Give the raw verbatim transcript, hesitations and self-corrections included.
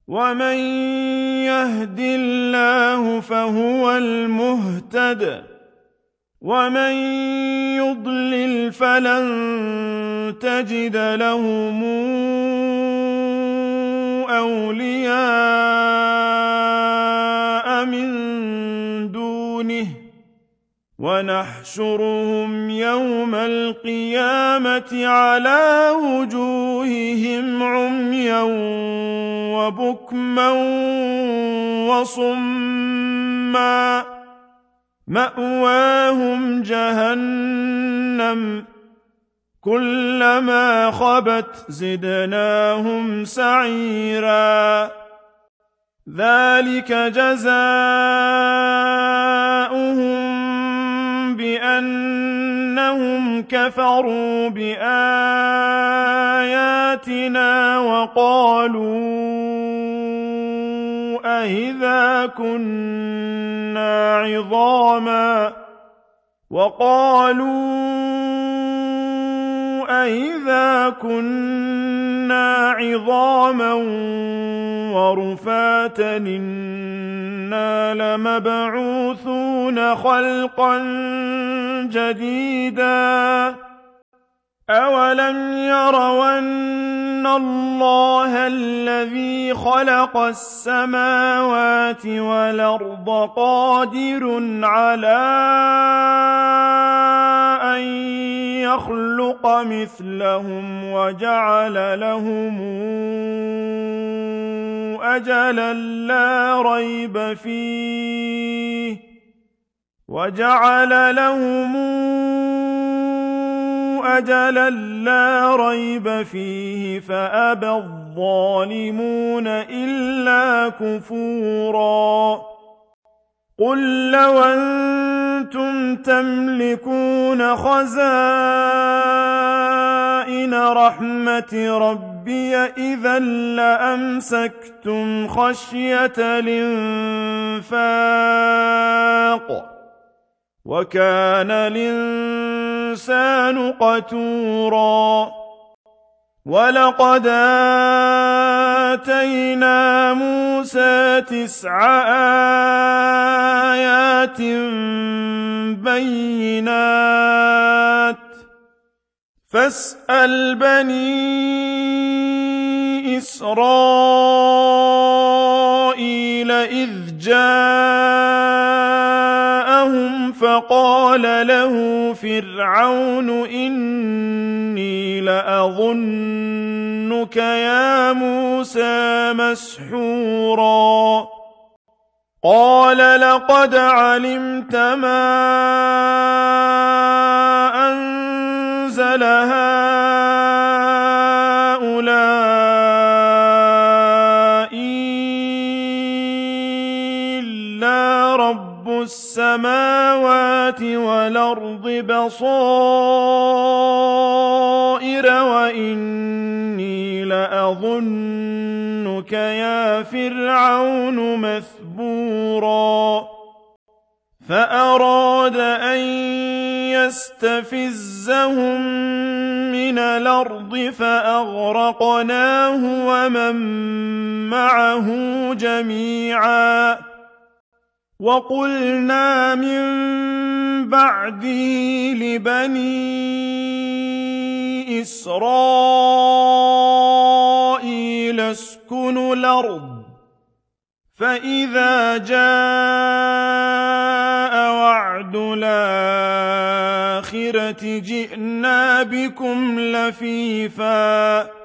ومن يهد الله فهو المهتد ومن يضلل فلن تجد لهم أولياء من دونه ونحشرهم يوم القيامة على وجوههم عميا وبكما وصما مأواهم جهنم كلما خبت زدناهم سعيرا ذلك جزاؤهم بأنهم كفروا بآياتنا وقالوا أإذا كنا عظاما وقالوا أإذا كنا عظاما ورفاتا إنا لمبعوثون خلقا جديدا أولم يروا أن الله الذي خلق السماوات والأرض قادر على أن يخلق مثلهم وجعل لهم أجلا لا ريب فيه وجعل لهم أجلا لا ريب فيه فأبى الظالمون إلا كفورا قل لو أنتم تملكون خزائن رحمة ربي إذا لأمسكتم خشية الإنفاق وكان الإنسان قتورا ولقد آتينا موسى تسع آيات بينات فاسأل بني إسرائيل إذ جاءهم فقال له فرعون إني لأظنك يا موسى مسحورا قال لقد علمت ما أنزل هؤلاء إلا رب السماوات والأرض بصائر وإني لأظنك يا فرعون مثبورا فأراد أن يستفزهم من الأرض فأغرقناه ومن معه جميعا وقلنا من بعده لبني إسرائيل اسكنوا الأرض فإذا جاء وعد الآخرة جئنا بكم لفيفا